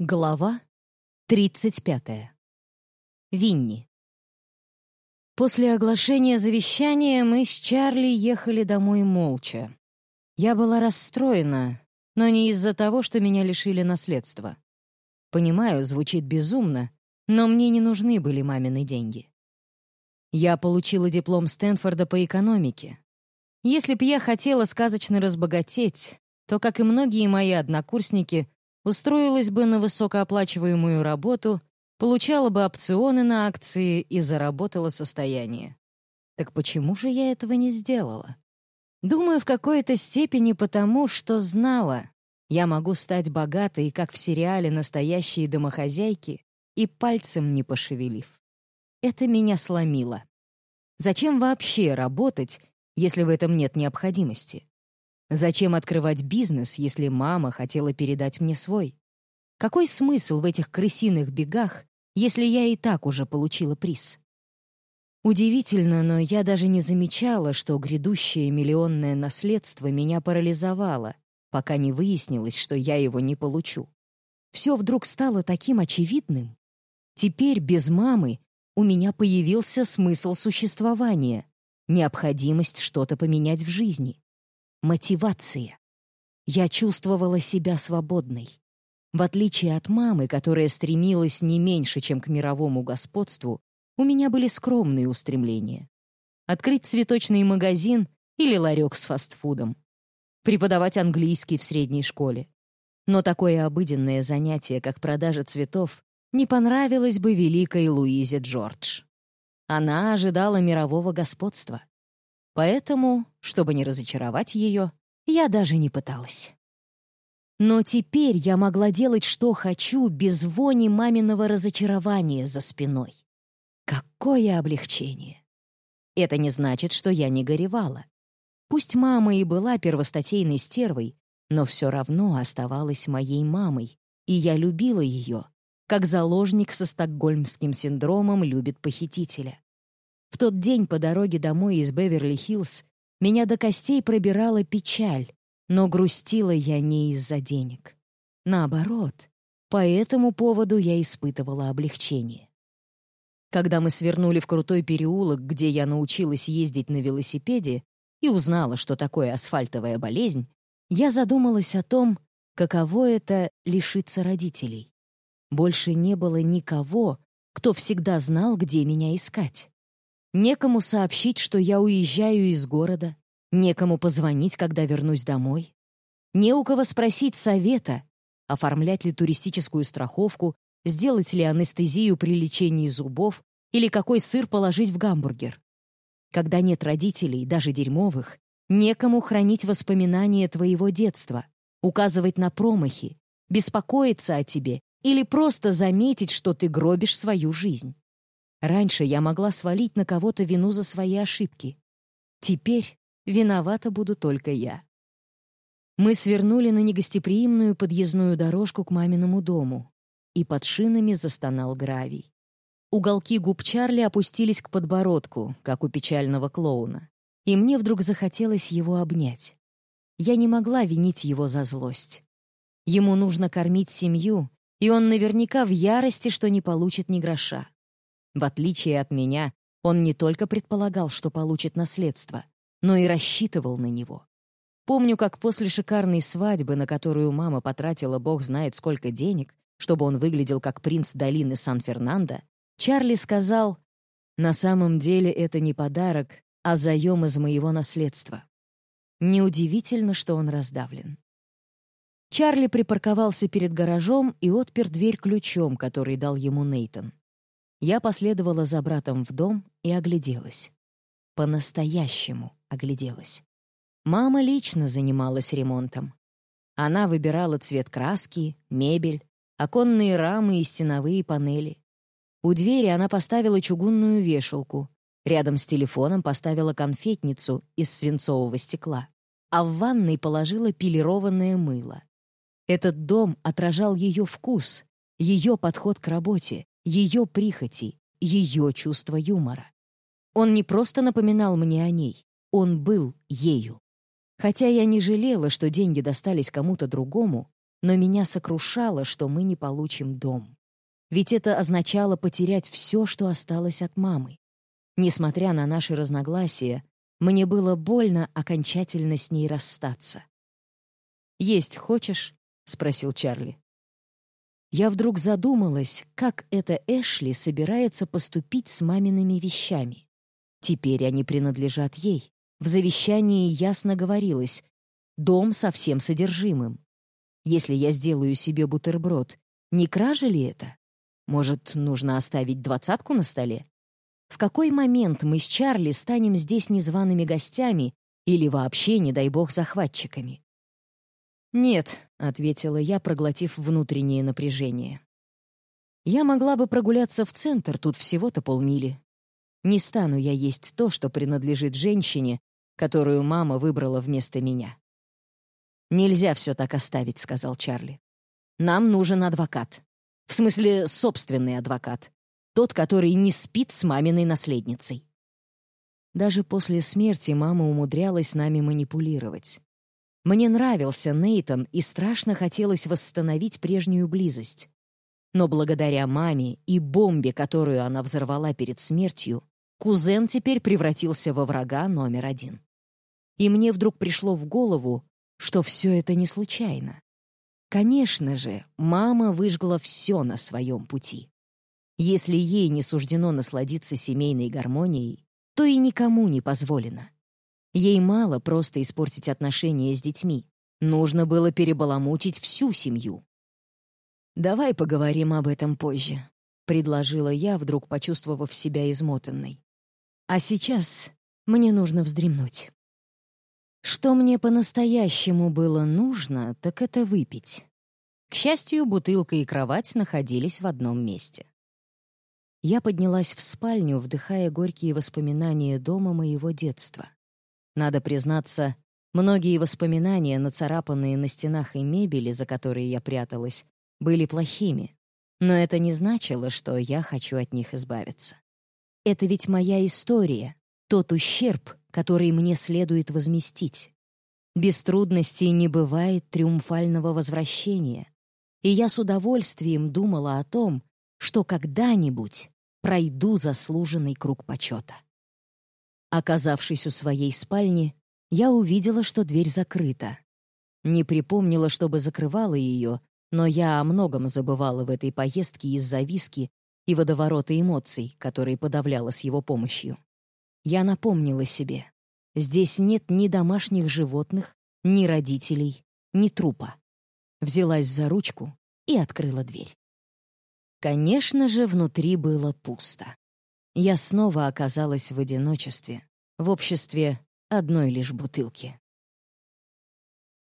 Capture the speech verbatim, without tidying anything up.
Глава тридцать пятая. Винни. После оглашения завещания мы с Чарли ехали домой молча. Я была расстроена, но не из-за того, что меня лишили наследства. Понимаю, звучит безумно, но мне не нужны были мамины деньги. Я получила диплом Стэнфорда по экономике. Если б я хотела сказочно разбогатеть, то, как и многие мои однокурсники, устроилась бы на высокооплачиваемую работу, получала бы опционы на акции и заработала состояние. Так почему же я этого не сделала? Думаю, в какой-то степени потому, что знала, я могу стать богатой, как в сериале «Настоящие домохозяйки», и пальцем не пошевелив. Это меня сломило. Зачем вообще работать, если в этом нет необходимости? Зачем открывать бизнес, если мама хотела передать мне свой? Какой смысл в этих крысиных бегах, если я и так уже получила приз? Удивительно, но я даже не замечала, что грядущее миллионное наследство меня парализовало, пока не выяснилось, что я его не получу. Все вдруг стало таким очевидным. Теперь без мамы у меня появился смысл существования, необходимость что-то поменять в жизни. Мотивация. Я чувствовала себя свободной. В отличие от мамы, которая стремилась не меньше, чем к мировому господству, у меня были скромные устремления. Открыть цветочный магазин или ларек с фастфудом. Преподавать английский в средней школе. Но такое обыденное занятие, как продажа цветов, не понравилось бы великой Луизе Джордж. Она ожидала мирового господства. Поэтому, чтобы не разочаровать ее, я даже не пыталась. Но теперь я могла делать, что хочу, без вони маминого разочарования за спиной. Какое облегчение! Это не значит, что я не горевала. Пусть мама и была первостатейной стервой, но все равно оставалась моей мамой, и я любила ее, как заложник со стокгольмским синдромом любит похитителя. В тот день по дороге домой из Беверли-Хиллз меня до костей пробирала печаль, но грустила я не из-за денег. Наоборот, по этому поводу я испытывала облегчение. Когда мы свернули в крутой переулок, где я научилась ездить на велосипеде и узнала, что такое асфальтовая болезнь, я задумалась о том, каково это — лишиться родителей. Больше не было никого, кто всегда знал, где меня искать. Некому сообщить, что я уезжаю из города, некому позвонить, когда вернусь домой. Не у кого спросить совета, оформлять ли туристическую страховку, сделать ли анестезию при лечении зубов или какой сыр положить в гамбургер. Когда нет родителей, даже дерьмовых, некому хранить воспоминания твоего детства, указывать на промахи, беспокоиться о тебе или просто заметить, что ты гробишь свою жизнь. Раньше я могла свалить на кого-то вину за свои ошибки. Теперь виновата буду только я. Мы свернули на негостеприимную подъездную дорожку к маминому дому, и под шинами застонал гравий. Уголки губ Чарли опустились к подбородку, как у печального клоуна, и мне вдруг захотелось его обнять. Я не могла винить его за злость. Ему нужно кормить семью, и он наверняка в ярости, что не получит ни гроша. В отличие от меня, он не только предполагал, что получит наследство, но и рассчитывал на него. Помню, как после шикарной свадьбы, на которую мама потратила бог знает сколько денег, чтобы он выглядел как принц долины Сан-Фернандо, Чарли сказал: «На самом деле это не подарок, а заем из моего наследства». Неудивительно, что он раздавлен. Чарли припарковался перед гаражом и отпер дверь ключом, который дал ему Нейтан. Я последовала за братом в дом и огляделась. По-настоящему огляделась. Мама лично занималась ремонтом. Она выбирала цвет краски, мебель, оконные рамы и стеновые панели. У двери она поставила чугунную вешалку, рядом с телефоном поставила конфетницу из свинцового стекла, а в ванной положила пилированное мыло. Этот дом отражал ее вкус, ее подход к работе, ее прихоти, ее чувство юмора. Он не просто напоминал мне о ней, он был ею. Хотя я не жалела, что деньги достались кому-то другому, но меня сокрушало, что мы не получим дом. Ведь это означало потерять все, что осталось от мамы. Несмотря на наши разногласия, мне было больно окончательно с ней расстаться. «Есть хочешь?» — спросил Чарли. Я вдруг задумалась, как это Эшли собирается поступить с мамиными вещами. Теперь они принадлежат ей. В завещании ясно говорилось: дом со всем содержимым. Если я сделаю себе бутерброд, не кража ли это? Может, нужно оставить двадцатку на столе? В какой момент мы с Чарли станем здесь незваными гостями или вообще, не дай бог, захватчиками? «Нет», — ответила я, проглотив внутреннее напряжение. «Я могла бы прогуляться в центр, тут всего-то полмили. Не стану я есть то, что принадлежит женщине, которую мама выбрала вместо меня». «Нельзя все так оставить», — сказал Чарли. «Нам нужен адвокат. В смысле, собственный адвокат. Тот, который не спит с маминой наследницей». Даже после смерти мама умудрялась нами манипулировать. Мне нравился Нейтан, и страшно хотелось восстановить прежнюю близость. Но благодаря маме и бомбе, которую она взорвала перед смертью, кузен теперь превратился во врага номер один. И мне вдруг пришло в голову, что все это не случайно. Конечно же, мама выжгла все на своем пути. Если ей не суждено насладиться семейной гармонией, то и никому не позволено. Ей мало просто испортить отношения с детьми. Нужно было перебаламутить всю семью. «Давай поговорим об этом позже», — предложила я, вдруг почувствовав себя измотанной. «А сейчас мне нужно вздремнуть». Что мне по-настоящему было нужно, так это выпить. К счастью, бутылка и кровать находились в одном месте. Я поднялась в спальню, вдыхая горькие воспоминания дома моего детства. Надо признаться, многие воспоминания, нацарапанные на стенах и мебели, за которые я пряталась, были плохими. Но это не значило, что я хочу от них избавиться. Это ведь моя история, тот ущерб, который мне следует возместить. Без трудностей не бывает триумфального возвращения. И я с удовольствием думала о том, что когда-нибудь пройду заслуженный круг почета. Оказавшись у своей спальни, я увидела, что дверь закрыта. Не припомнила, чтобы закрывала ее, но я о многом забывала в этой поездке из-за виски и водоворота эмоций, которые подавляла с его помощью. Я напомнила себе: здесь нет ни домашних животных, ни родителей, ни трупа. Взялась за ручку и открыла дверь. Конечно же, внутри было пусто. Я снова оказалась в одиночестве, в обществе одной лишь бутылки.